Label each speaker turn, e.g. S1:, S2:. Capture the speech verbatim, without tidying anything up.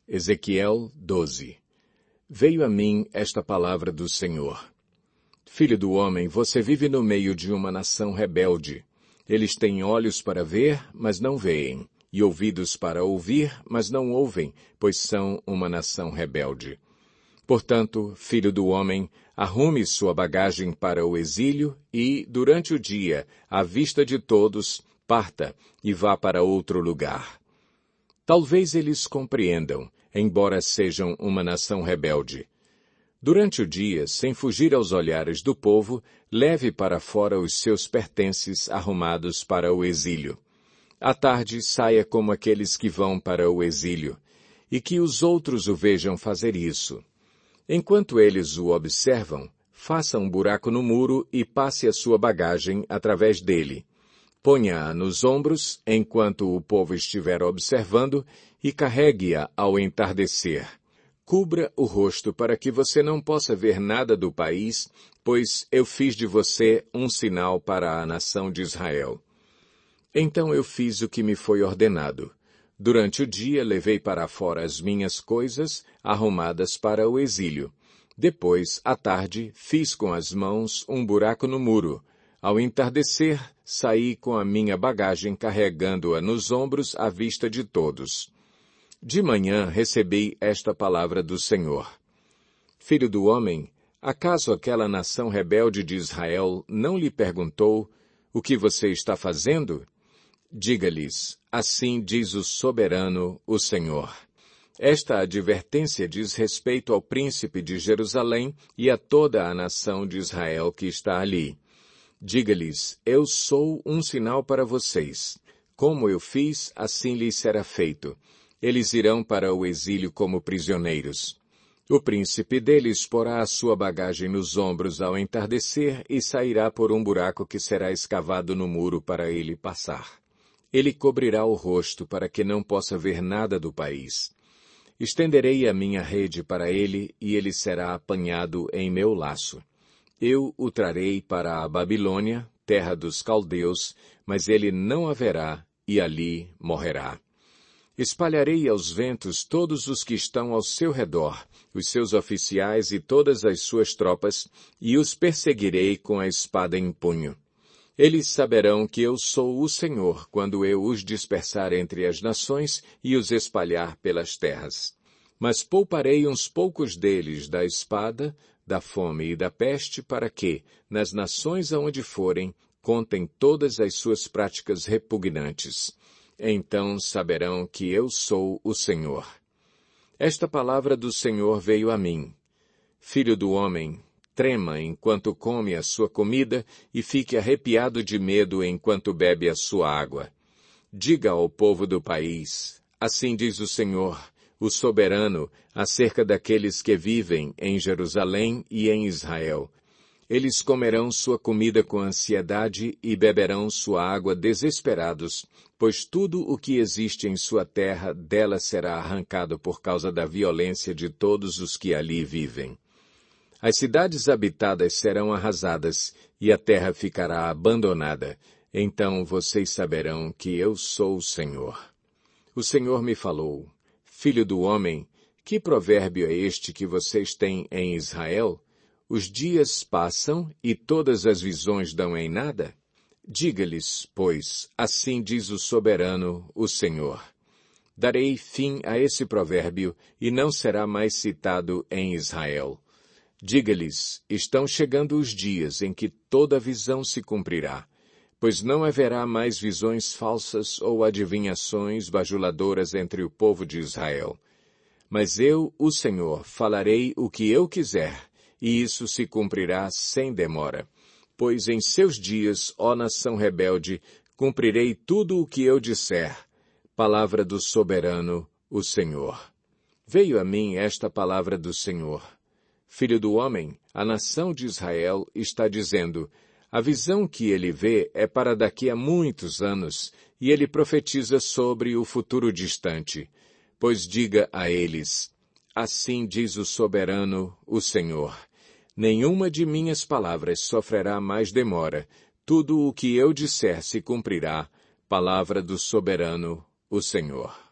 S1: Ezequiel doze. Veio a mim esta palavra do Senhor. Filho do homem, você vive no meio de uma nação rebelde. Eles têm olhos para ver, mas não veem, e ouvidos para ouvir, mas não ouvem, pois são uma nação rebelde. Portanto, filho do homem, arrume sua bagagem para o exílio e, durante o dia, à vista de todos, parta e vá para outro lugar. Talvez eles compreendam, embora sejam uma nação rebelde. Durante o dia, sem fugir aos olhares do povo, leve para fora os seus pertences arrumados para o exílio. À tarde, saia como aqueles que vão para o exílio, e que os outros o vejam fazer isso. Enquanto eles o observam, faça um buraco no muro e passe a sua bagagem através dele. Ponha-a nos ombros enquanto o povo estiver observando e carregue-a ao entardecer. Cubra o rosto para que você não possa ver nada do país, pois eu fiz de você um sinal para a nação de Israel. Então eu fiz o que me foi ordenado. Durante o dia levei para fora as minhas coisas, arrumadas para o exílio. Depois, à tarde, fiz com as mãos um buraco no muro. Ao entardecer, saí com a minha bagagem carregando-a nos ombros à vista de todos. De manhã recebi esta palavra do Senhor. Filho do homem, acaso aquela nação rebelde de Israel não lhe perguntou, o que você está fazendo? Diga-lhes, assim diz o soberano, o Senhor. Esta advertência diz respeito ao príncipe de Jerusalém e a toda a nação de Israel que está ali. Diga-lhes, eu sou um sinal para vocês. Como eu fiz, assim lhes será feito. Eles irão para o exílio como prisioneiros. O príncipe deles porá a sua bagagem nos ombros ao entardecer e sairá por um buraco que será escavado no muro para ele passar. Ele cobrirá o rosto para que não possa ver nada do país. Estenderei a minha rede para ele e ele será apanhado em meu laço. Eu o trarei para a Babilônia, terra dos caldeus, mas ele não a verá e ali morrerá. Espalharei aos ventos todos os que estão ao seu redor, os seus oficiais e todas as suas tropas, e os perseguirei com a espada em punho. Eles saberão que eu sou o Senhor quando eu os dispersar entre as nações e os espalhar pelas terras. Mas pouparei uns poucos deles da espada, da fome e da peste para que, nas nações aonde forem, contem todas as suas práticas repugnantes. Então saberão que eu sou o Senhor. Esta palavra do Senhor veio a mim. Filho do homem, trema enquanto come a sua comida e fique arrepiado de medo enquanto bebe a sua água. Diga ao povo do país, assim diz o Senhor, o soberano, acerca daqueles que vivem em Jerusalém e em Israel. Eles comerão sua comida com ansiedade e beberão sua água desesperados, pois tudo o que existe em sua terra dela será arrancado por causa da violência de todos os que ali vivem. As cidades habitadas serão arrasadas e a terra ficará abandonada. Então vocês saberão que eu sou o Senhor. O Senhor me falou, filho do homem, que provérbio é este que vocês têm em Israel? Os dias passam e todas as visões dão em nada? Diga-lhes, pois, assim diz o soberano, o Senhor. Darei fim a esse provérbio e não será mais citado em Israel. Diga-lhes, estão chegando os dias em que toda visão se cumprirá, pois não haverá mais visões falsas ou adivinhações bajuladoras entre o povo de Israel. Mas eu, o Senhor, falarei o que eu quiser, e isso se cumprirá sem demora. Pois em seus dias, ó nação rebelde, cumprirei tudo o que eu disser. Palavra do soberano, o Senhor. Veio a mim esta palavra do Senhor. Filho do homem, a nação de Israel está dizendo, a visão que ele vê é para daqui a muitos anos, e ele profetiza sobre o futuro distante. Pois diga a eles, assim diz o soberano, o Senhor. Nenhuma de minhas palavras sofrerá mais demora. Tudo o que eu disser se cumprirá. Palavra do soberano, o Senhor.